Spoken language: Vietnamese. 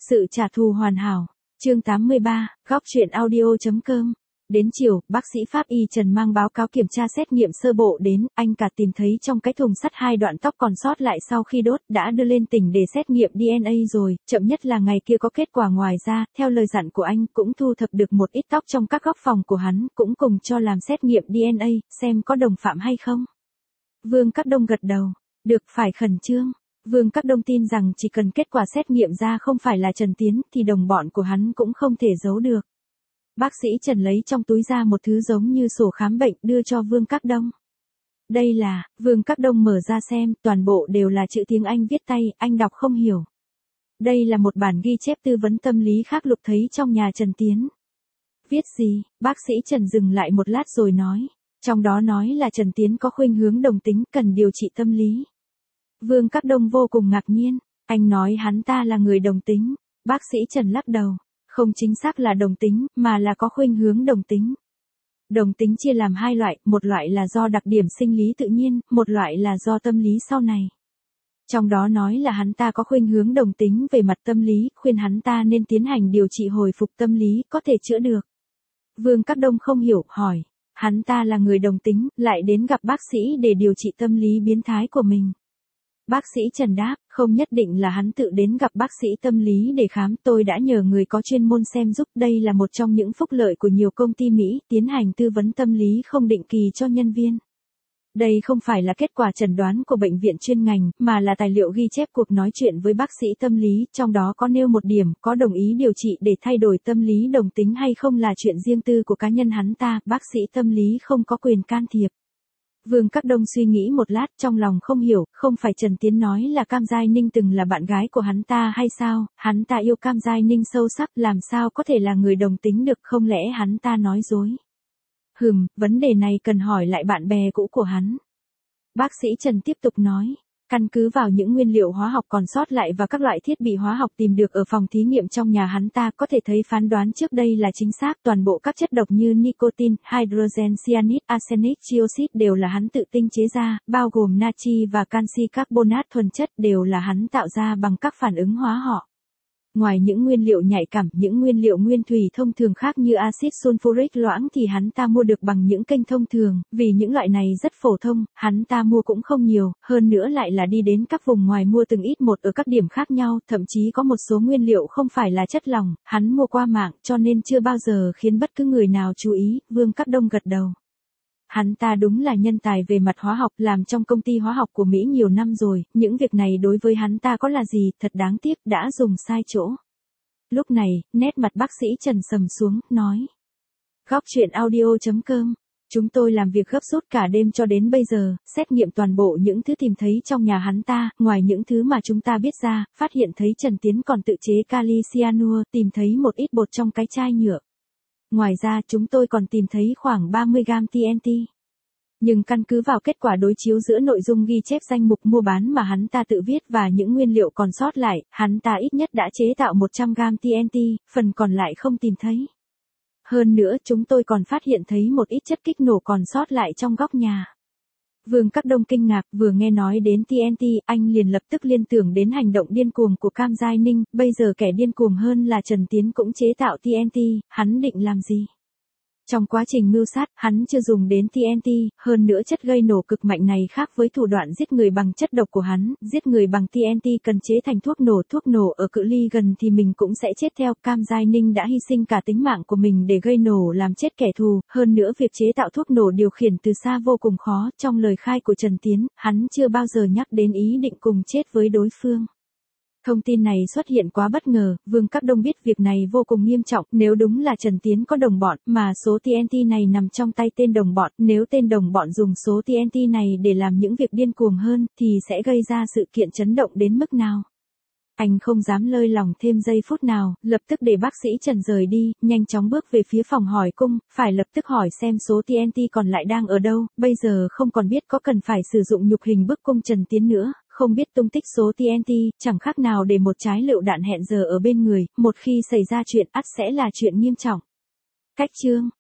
Sự trả thù hoàn hảo. Chương 83, góc truyện audio.com. Đến chiều, bác sĩ pháp y Trần mang báo cáo kiểm tra xét nghiệm sơ bộ đến, anh cả tìm thấy trong cái thùng sắt 2 đoạn tóc còn sót lại sau khi đốt, đã đưa lên tỉnh để xét nghiệm DNA rồi, chậm nhất là ngày kia có kết quả. Ngoài ra, theo lời dặn của anh, cũng thu thập được một ít tóc trong các góc phòng của hắn, cũng cùng cho làm xét nghiệm DNA, xem có đồng phạm hay không. Vương Các Đông gật đầu. Được, phải khẩn trương. Vương Các Đông tin rằng chỉ cần kết quả xét nghiệm ra không phải là Trần Tiến thì đồng bọn của hắn cũng không thể giấu được. Bác sĩ Trần lấy trong túi ra một thứ giống như sổ khám bệnh đưa cho Vương Các Đông. Đây là, Vương Các Đông mở ra xem, toàn bộ đều là chữ tiếng Anh viết tay, anh đọc không hiểu. Đây là một bản ghi chép tư vấn tâm lý khác Lục thấy trong nhà Trần Tiến. Viết gì? Bác sĩ Trần dừng lại một lát rồi nói. Trong đó nói là Trần Tiến có khuynh hướng đồng tính, cần điều trị tâm lý. Vương Các Đông vô cùng ngạc nhiên. Anh nói hắn ta là người đồng tính. Bác sĩ Trần lắc đầu. Không chính xác là đồng tính, mà là có khuynh hướng đồng tính. Đồng tính chia làm hai loại, một loại là do đặc điểm sinh lý tự nhiên, một loại là do tâm lý sau này. Trong đó nói là hắn ta có khuynh hướng đồng tính về mặt tâm lý, khuyên hắn ta nên tiến hành điều trị hồi phục tâm lý, có thể chữa được. Vương Các Đông không hiểu, hỏi. Hắn ta là người đồng tính, lại đến gặp bác sĩ để điều trị tâm lý biến thái của mình. Bác sĩ Trần đáp, không nhất định là hắn tự đến gặp bác sĩ tâm lý để khám, tôi đã nhờ người có chuyên môn xem giúp. Đây là một trong những phúc lợi của nhiều công ty Mỹ, tiến hành tư vấn tâm lý không định kỳ cho nhân viên. Đây không phải là kết quả chẩn đoán của bệnh viện chuyên ngành, mà là tài liệu ghi chép cuộc nói chuyện với bác sĩ tâm lý, trong đó có nêu một điểm, có đồng ý điều trị để thay đổi tâm lý đồng tính hay không là chuyện riêng tư của cá nhân hắn ta, bác sĩ tâm lý không có quyền can thiệp. Vương Các Đông suy nghĩ một lát, trong lòng không hiểu, không phải Trần Tiến nói là Cam Giai Ninh từng là bạn gái của hắn ta hay sao, hắn ta yêu Cam Giai Ninh sâu sắc, làm sao có thể là người đồng tính được, không lẽ hắn ta nói dối. Vấn đề này cần hỏi lại bạn bè cũ của hắn. Bác sĩ Trần tiếp tục nói. Căn cứ vào những nguyên liệu hóa học còn sót lại và các loại thiết bị hóa học tìm được ở phòng thí nghiệm trong nhà hắn ta, có thể thấy phán đoán trước đây là chính xác. Toàn bộ các chất độc như nicotine, hydrogen cyanide, arsenic trioxide đều là hắn tự tinh chế ra, bao gồm natri và canxi carbonate thuần chất đều là hắn tạo ra bằng các phản ứng hóa học. Ngoài những nguyên liệu nhạy cảm, những nguyên liệu nguyên thủy thông thường khác như axit sulfuric loãng thì hắn ta mua được bằng những kênh thông thường, vì những loại này rất phổ thông, hắn ta mua cũng không nhiều, hơn nữa lại là đi đến các vùng ngoài mua từng ít một ở các điểm khác nhau, thậm chí có một số nguyên liệu không phải là chất lỏng, hắn mua qua mạng, cho nên chưa bao giờ khiến bất cứ người nào chú ý. Vương Các Đông gật đầu. Hắn ta đúng là nhân tài về mặt hóa học, làm trong công ty hóa học của Mỹ nhiều năm rồi, những việc này đối với hắn ta có là gì, thật đáng tiếc, đã dùng sai chỗ. Lúc này, nét mặt bác sĩ Trần sầm xuống, nói. Góc truyện audio.com. Chúng tôi làm việc gấp rút cả đêm cho đến bây giờ, xét nghiệm toàn bộ những thứ tìm thấy trong nhà hắn ta, ngoài những thứ mà chúng ta biết ra, phát hiện thấy Trần Tiến còn tự chế kali cyanua, tìm thấy một ít bột trong cái chai nhựa. Ngoài ra chúng tôi còn tìm thấy khoảng 30 gam TNT. Nhưng căn cứ vào kết quả đối chiếu giữa nội dung ghi chép danh mục mua bán mà hắn ta tự viết và những nguyên liệu còn sót lại, hắn ta ít nhất đã chế tạo 100 gam TNT, phần còn lại không tìm thấy. Hơn nữa chúng tôi còn phát hiện thấy một ít chất kích nổ còn sót lại trong góc nhà. Vương Các Đông kinh ngạc, vừa nghe nói đến TNT, anh liền lập tức liên tưởng đến hành động điên cuồng của Cam Giai Ninh, bây giờ kẻ điên cuồng hơn là Trần Tiến cũng chế tạo TNT, hắn định làm gì? Trong quá trình mưu sát, hắn chưa dùng đến TNT, hơn nữa chất gây nổ cực mạnh này khác với thủ đoạn giết người bằng chất độc của hắn, giết người bằng TNT cần chế thành thuốc nổ ở cự ly gần thì mình cũng sẽ chết theo. Cam Giai Ninh đã hy sinh cả tính mạng của mình để gây nổ làm chết kẻ thù, hơn nữa việc chế tạo thuốc nổ điều khiển từ xa vô cùng khó, trong lời khai của Trần Tiến, hắn chưa bao giờ nhắc đến ý định cùng chết với đối phương. Thông tin này xuất hiện quá bất ngờ, Vương Các Đông biết việc này vô cùng nghiêm trọng, nếu đúng là Trần Tiến có đồng bọn, mà số TNT này nằm trong tay tên đồng bọn, nếu tên đồng bọn dùng số TNT này để làm những việc điên cuồng hơn, thì sẽ gây ra sự kiện chấn động đến mức nào. Anh không dám lơi lỏng thêm giây phút nào, lập tức để bác sĩ Trần rời đi, nhanh chóng bước về phía phòng hỏi cung, phải lập tức hỏi xem số TNT còn lại đang ở đâu, bây giờ không còn biết có cần phải sử dụng nhục hình bức cung Trần Tiến nữa, không biết tung tích số TNT, chẳng khác nào để một trái lựu đạn hẹn giờ ở bên người, một khi xảy ra chuyện ắt sẽ là chuyện nghiêm trọng. Cách chương